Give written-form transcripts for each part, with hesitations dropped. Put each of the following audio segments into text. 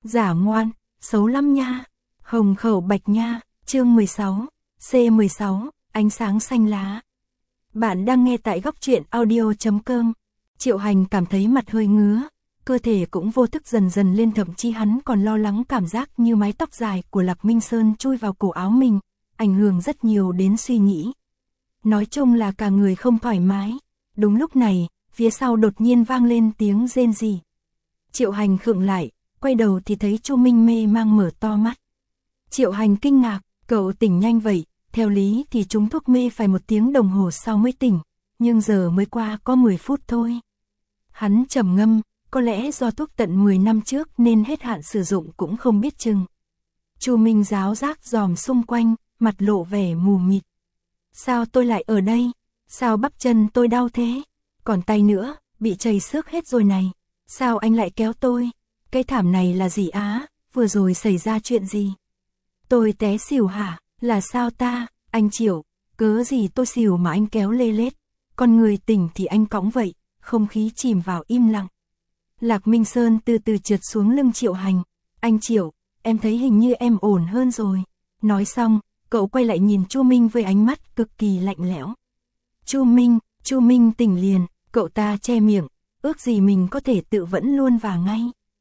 Giả ngoan, xấu lắm nha. Hồng khẩu bạch nha, chương 16, C16, ánh sáng xanh lá. Bạn đang nghe tại góc truyện audio.com. Triệu Hành cảm thấy mặt hơi ngứa, cơ thể cũng vô thức dần dần lên, thậm chí hắn còn lo lắng cảm giác như mái tóc dài của Lạc Minh Sơn chui vào cổ áo mình, ảnh hưởng rất nhiều đến suy nghĩ. Nói chung là cả người không thoải mái. Đúng lúc này, phía sau đột nhiên vang lên tiếng rên rỉ. Triệu Hành khựng lại, quay đầu thì thấy Chu Minh mê mang mở to mắt. Triệu Hành kinh ngạc, cậu tỉnh nhanh vậy, theo lý thì trúng thuốc mê phải 1 tiếng đồng hồ sau mới tỉnh, nhưng giờ mới qua có 10 phút thôi. Hắn trầm ngâm, có lẽ do thuốc tận 10 năm trước nên hết hạn sử dụng cũng không biết chừng. Chu Minh giáo giác dòm xung quanh, mặt lộ vẻ mù mịt. Sao tôi lại ở đây? Sao bắp chân tôi đau thế? Còn tay nữa, bị chảy xước hết rồi này. Sao anh lại kéo tôi? Cái thảm này là gì á? Vừa rồi xảy ra chuyện gì? Tôi té xỉu hả? Là sao ta? Anh Triệu, cớ gì tôi xỉu mà anh kéo lê lết? Con người tỉnh thì anh cõng vậy. Không khí chìm vào im lặng. Lạc Minh Sơn từ từ trượt xuống lưng Triệu Hành. Anh Triệu, em thấy hình như em ổn hơn rồi. Nói xong, cậu quay lại nhìn Chu Minh với ánh mắt cực kỳ lạnh lẽo. Chu Minh tỉnh liền, cậu ta che miệng, ước gì mình có thể tự vẫn luôn và ngay.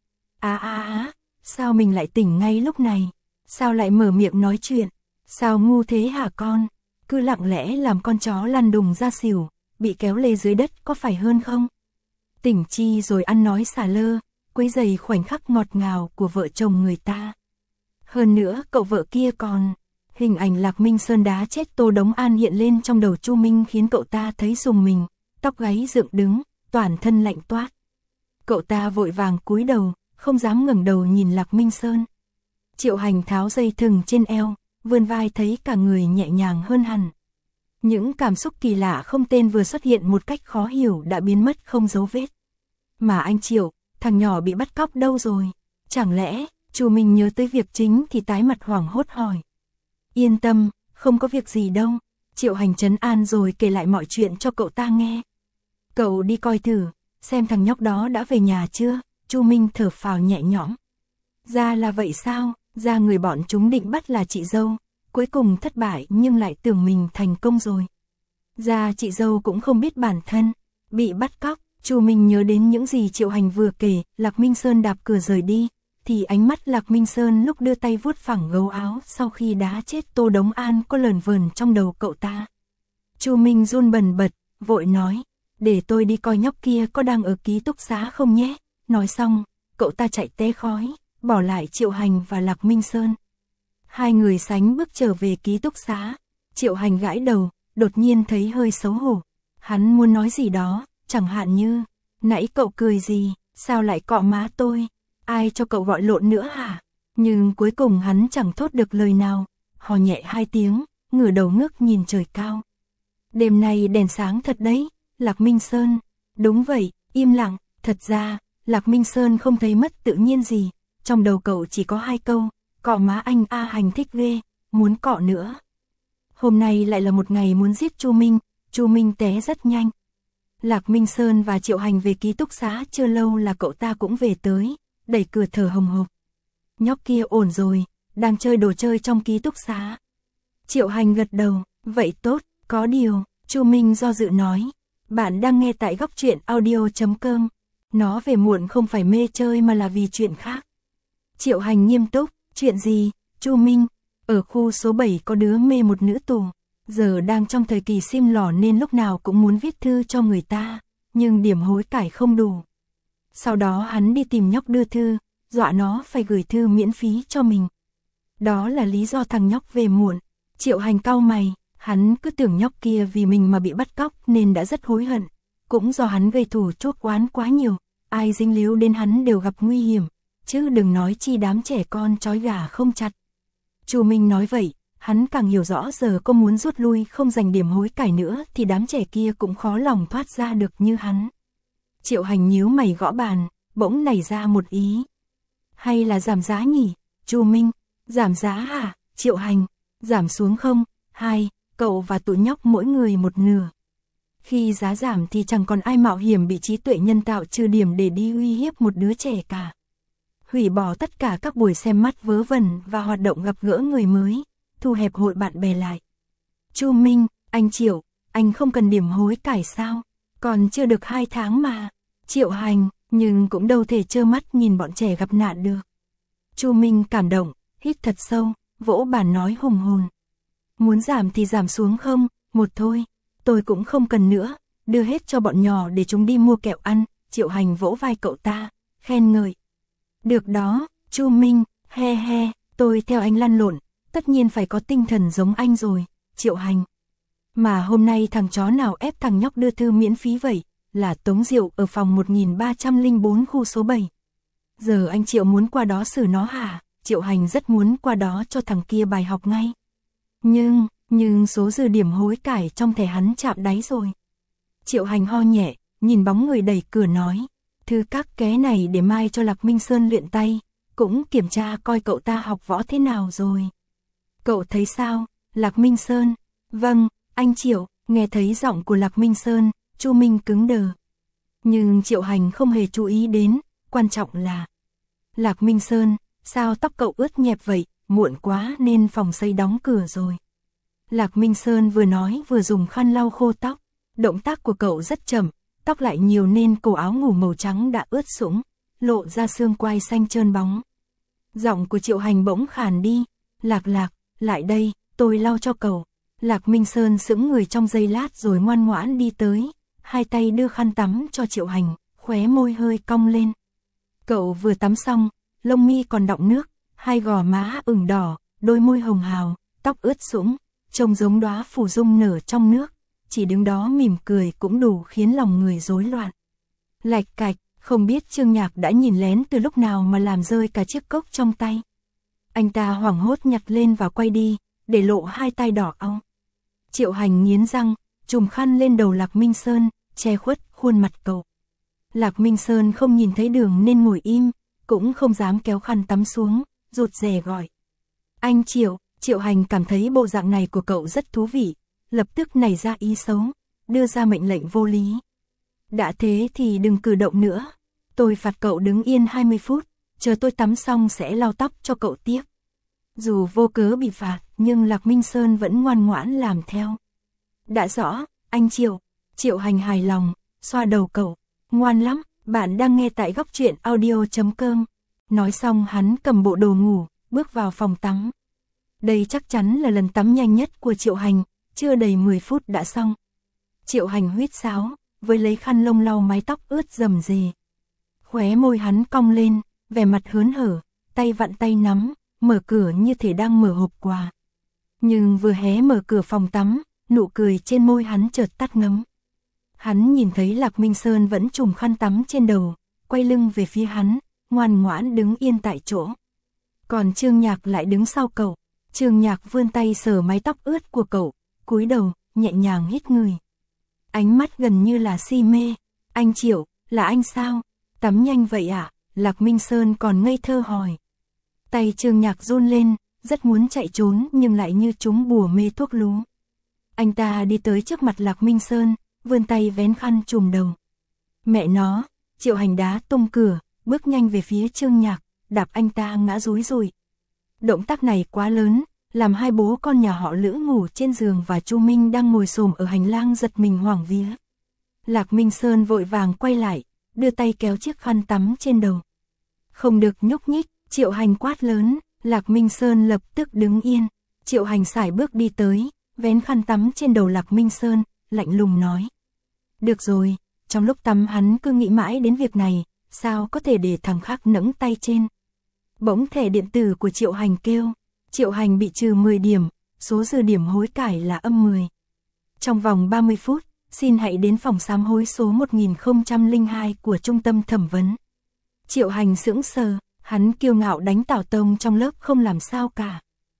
Sao mình lại tỉnh ngay lúc này? Sao lại mở miệng nói chuyện? Sao ngu thế hả con? Cứ lặng lẽ làm con chó lăn đùng ra xỉu, bị kéo lê dưới đất có phải hơn không? Tỉnh chi rồi ăn nói xả lơ, quấy rầy khoảnh khắc ngọt ngào của vợ chồng người ta. Hơn nữa cậu vợ kia còn... Hình ảnh Lạc Minh Sơn đá chết Tô Đống An hiện lên trong đầu Chu Minh khiến cậu ta thấy rùng mình, tóc gáy dựng đứng, toàn thân lạnh toát. Cậu ta vội vàng cúi đầu, không dám ngẩng đầu nhìn Lạc Minh Sơn. Triệu Hành tháo dây thừng trên eo, vươn vai thấy cả người nhẹ nhàng hơn hẳn. Những cảm xúc kỳ lạ không tên vừa xuất hiện một cách khó hiểu đã biến mất không dấu vết. Mà anh Triệu, thằng nhỏ bị bắt cóc đâu rồi? Chẳng lẽ, Chu Minh nhớ tới việc chính thì tái mặt hoảng hốt hỏi. Yên tâm, không có việc gì đâu. Triệu Hành trấn an rồi kể lại mọi chuyện cho cậu ta nghe. Cậu đi coi thử, xem thằng nhóc đó đã về nhà chưa? Chu Minh thở phào nhẹ nhõm. Ra là vậy sao? Ra người bọn chúng định bắt là chị dâu, cuối cùng thất bại nhưng lại tưởng mình thành công rồi. Ra chị dâu cũng không biết bản thân, bị bắt cóc. Chu Minh nhớ đến những gì Triệu Hành vừa kể. Lạc Minh Sơn đạp cửa rời đi, thì ánh mắt Lạc Minh Sơn lúc đưa tay vuốt phẳng gấu áo sau khi đá chết Tô Đống An có lờn vờn trong đầu cậu ta. Chu Minh run bần bật, vội nói, để tôi đi coi nhóc kia có đang ở ký túc xá không nhé. Nói xong, cậu ta chạy té khói, bỏ lại Triệu Hành và Lạc Minh Sơn. Hai người sánh bước trở về ký túc xá. Triệu Hành gãi đầu, đột nhiên thấy hơi xấu hổ. Hắn muốn nói gì đó, chẳng hạn như, nãy cậu cười gì, sao lại cọ má tôi? Ai cho cậu gọi lộn nữa hả? Nhưng cuối cùng hắn chẳng thốt được lời nào, hò nhẹ 2 tiếng, ngửa đầu ngước nhìn trời cao. Đêm nay đèn sáng thật đấy, Lạc Minh Sơn. Đúng vậy, im lặng. Thật ra, Lạc Minh Sơn không thấy mất tự nhiên gì. Trong đầu cậu chỉ có 2 câu, cọ má anh A Hành thích ghê, muốn cọ nữa. Hôm nay lại là một ngày muốn giết Chu Minh. Chu Minh té rất nhanh. Lạc Minh Sơn và Triệu Hành về ký túc xá chưa lâu là cậu ta cũng về tới, đẩy cửa thở hồng hộc. Nhóc kia ổn rồi, đang chơi đồ chơi trong ký túc xá. Triệu Hành gật đầu, vậy tốt, có điều, Chu Minh do dự nói. Bạn đang nghe tại góc truyện audio.com. Nó về muộn không phải mê chơi mà là vì chuyện khác. Triệu Hành nghiêm túc, chuyện gì? Chu Minh, ở khu số 7 có đứa mê một nữ tù. Giờ đang trong thời kỳ sim lỏ nên lúc nào cũng muốn viết thư cho người ta, nhưng điểm hối cải không đủ. Sau đó hắn đi tìm nhóc đưa thư, dọa nó phải gửi thư miễn phí cho mình. Đó là lý do thằng nhóc về muộn. Triệu Hành cau mày, hắn cứ tưởng nhóc kia vì mình mà bị bắt cóc nên đã rất hối hận. Cũng do hắn gây thù chuốc oán quá nhiều, ai dính líu đến hắn đều gặp nguy hiểm, chứ đừng nói chi đám trẻ con trói gà không chặt. Chu Minh nói vậy, hắn càng hiểu rõ giờ có muốn rút lui không giành điểm hối cải nữa thì đám trẻ kia cũng khó lòng thoát ra được như hắn. Triệu Hành nhíu mày gõ bàn, bỗng nảy ra một ý. Hay là giảm giá nhỉ? Chu Minh, giảm giá hả? Triệu Hành, giảm xuống không? 2, cậu và tụi nhóc mỗi người 1/2. Khi giá giảm thì chẳng còn ai mạo hiểm bị trí tuệ nhân tạo trừ điểm để đi uy hiếp một đứa trẻ cả. hủy bỏ tất cả các buổi xem mắt vớ vẩn và hoạt động gặp gỡ người mới, thu hẹp hội bạn bè lại. Chu Minh, anh Triệu, anh không cần điểm hối cải sao? Còn chưa được 2 tháng mà. Triệu Hành, nhưng cũng đâu thể trơ mắt nhìn bọn trẻ gặp nạn được. Chu Minh cảm động, hít thật sâu, vỗ bàn nói hùng hồn. Muốn giảm thì giảm xuống không, một thôi, tôi cũng không cần nữa, đưa hết cho bọn nhỏ để chúng đi mua kẹo ăn. Triệu Hành vỗ vai cậu ta, khen ngợi. Được đó, Chu Minh, he he, tôi theo anh lăn lộn, tất nhiên phải có tinh thần giống anh rồi, Triệu Hành. Mà hôm nay thằng chó nào ép thằng nhóc đưa thư miễn phí vậy, là Tống Diệu ở phòng 1304 khu số 7. Giờ anh Triệu muốn qua đó xử nó hả? Triệu Hành rất muốn qua đó cho thằng kia bài học ngay. Nhưng số dư điểm hối cải trong thẻ hắn chạm đáy rồi. Triệu Hành ho nhẹ, nhìn bóng người đẩy cửa nói. Thư các ké này để mai cho Lạc Minh Sơn luyện tay, cũng kiểm tra coi cậu ta học võ thế nào rồi. Cậu thấy sao, Lạc Minh Sơn? Vâng, anh Triệu, nghe thấy giọng của Lạc Minh Sơn, Chu Minh cứng đờ. Nhưng Triệu Hành không hề chú ý đến, quan trọng là Lạc Minh Sơn, sao tóc cậu ướt nhẹp vậy, muộn quá nên phòng xây đóng cửa rồi. Lạc Minh Sơn vừa nói vừa dùng khăn lau khô tóc, động tác của cậu rất chậm, tóc lại nhiều nên cổ áo ngủ màu trắng đã ướt sũng, lộ ra xương quai xanh trơn bóng. Giọng của Triệu Hành bỗng khàn đi, Lạc, lại đây, tôi lau cho cậu. Lạc Minh Sơn sững người trong giây lát rồi ngoan ngoãn đi tới, hai tay đưa khăn tắm cho Triệu Hành, khóe môi hơi cong lên. Cậu vừa tắm xong, lông mi còn đọng nước, hai gò má ửng đỏ, đôi môi hồng hào, tóc ướt sũng, trông giống đóa phù dung nở trong nước, chỉ đứng đó mỉm cười cũng đủ khiến lòng người rối loạn. Lạch cạch, không biết Trương Nhạc đã nhìn lén từ lúc nào mà làm rơi cả chiếc cốc trong tay. Anh ta hoảng hốt nhặt lên và quay đi, để lộ hai tay đỏ ong. Triệu Hành nghiến răng, trùm khăn lên đầu Lạc Minh Sơn, che khuất khuôn mặt cậu. Lạc Minh Sơn không nhìn thấy đường nên ngồi im, cũng không dám kéo khăn tắm xuống, rụt rè gọi. Anh Triệu, Triệu Hành cảm thấy bộ dạng này của cậu rất thú vị, lập tức nảy ra ý xấu, đưa ra mệnh lệnh vô lý. Đã thế thì đừng cử động nữa, tôi phạt cậu đứng yên 20 phút, chờ tôi tắm xong sẽ lau tóc cho cậu tiếp. Dù vô cớ bị phạt, nhưng Lạc Minh Sơn vẫn ngoan ngoãn làm theo. Đã rõ, anh Triệu. Triệu Hành hài lòng, xoa đầu cậu. Ngoan lắm, bạn đang nghe tại Góc Truyện Audio.com. Nói xong hắn cầm bộ đồ ngủ, bước vào phòng tắm. Đây chắc chắn là lần tắm nhanh nhất của Triệu Hành, chưa đầy 10 phút đã xong. Triệu Hành huýt sáo, với lấy khăn lông lau mái tóc ướt rầm rề. Khóe môi hắn cong lên, vẻ mặt hớn hở, tay vặn tay nắm, mở cửa như thể đang mở hộp quà. Nhưng vừa hé mở cửa phòng tắm, nụ cười trên môi hắn chợt tắt ngấm. Hắn nhìn thấy Lạc Minh Sơn vẫn trùm khăn tắm trên đầu, quay lưng về phía hắn, ngoan ngoãn đứng yên tại chỗ. Còn Trương Nhạc lại đứng sau cậu. Trương Nhạc vươn tay sờ mái tóc ướt của cậu, cúi đầu, nhẹ nhàng hít người. Ánh mắt gần như là si mê. Anh Triệu, là anh sao? Tắm nhanh vậy à? Lạc Minh Sơn còn ngây thơ hỏi. Tay Trương Nhạc run lên, rất muốn chạy trốn nhưng lại như chúng bùa mê thuốc lú. Anh ta đi tới trước mặt Lạc Minh Sơn, vươn tay vén khăn trùm đầu. Mẹ nó, Triệu Hành đá tung cửa, bước nhanh về phía Trương Nhạc, đạp anh ta ngã rúi rùi. Động tác này quá lớn, làm hai bố con nhà họ Lữ ngủ trên giường và Chu Minh đang ngồi xổm ở hành lang giật mình hoảng vía. Lạc Minh Sơn vội vàng quay lại, đưa tay kéo chiếc khăn tắm trên đầu. Không được nhúc nhích, Triệu Hành quát lớn, Lạc Minh Sơn lập tức đứng yên. Triệu Hành sải bước đi tới, vén khăn tắm trên đầu Lạc Minh Sơn, lạnh lùng nói. Được rồi, trong lúc tắm hắn cứ nghĩ mãi đến việc này, sao có thể để thằng khác nẫng tay trên. Bỗng thẻ điện tử của Triệu Hành kêu, Triệu Hành bị trừ 10 điểm, số dư điểm hối cải là -10. Trong vòng 30 phút, xin hãy đến phòng sám hối số 1002 của trung tâm thẩm vấn. Triệu Hành sững sờ, hắn kiêu ngạo đánh Tào Tông trong lớp không làm sao cả.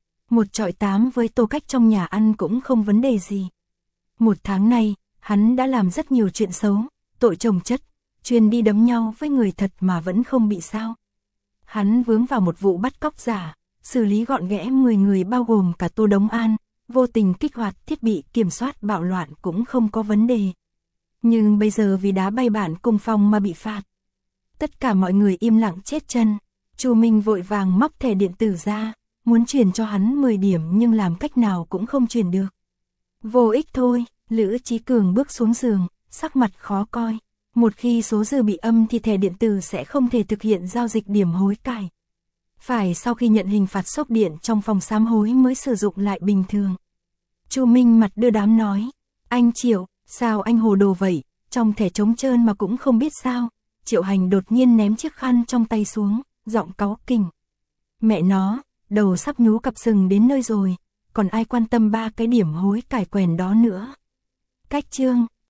1-8 với Tô Cách trong nhà ăn cũng không vấn đề gì. 1 tháng nay, hắn đã làm rất nhiều chuyện xấu, tội chồng chất, chuyên đi đấm nhau với người thật mà vẫn không bị sao. Hắn vướng vào một vụ bắt cóc giả, xử lý gọn ghẽ 10 người bao gồm cả Tô Đống An, vô tình kích hoạt thiết bị kiểm soát bạo loạn cũng không có vấn đề. Nhưng bây giờ vì đá bay bản cùng phòng mà bị phạt. Tất cả mọi người im lặng chết chân. Chu Minh vội vàng móc thẻ điện tử ra, muốn chuyển cho hắn 10 điểm nhưng làm cách nào cũng không chuyển được. Vô ích thôi, Lữ Chí Cường bước xuống giường, sắc mặt khó coi. Một khi số dư bị âm thì thẻ điện tử sẽ không thể thực hiện giao dịch điểm hối cải. Phải sau khi nhận hình phạt sốc điện trong phòng sám hối mới sử dụng lại bình thường. Chu Minh mặt đưa đám nói, anh Triệu, sao anh hồ đồ vậy, trong thẻ trống trơn mà cũng không biết sao. Triệu Hành đột nhiên ném chiếc khăn trong tay xuống, giọng cáu kỉnh. Mẹ nó, đầu sắp nhú cặp sừng đến nơi rồi, còn ai quan tâm 3 cái điểm hối cải quèn đó nữa. Cách chương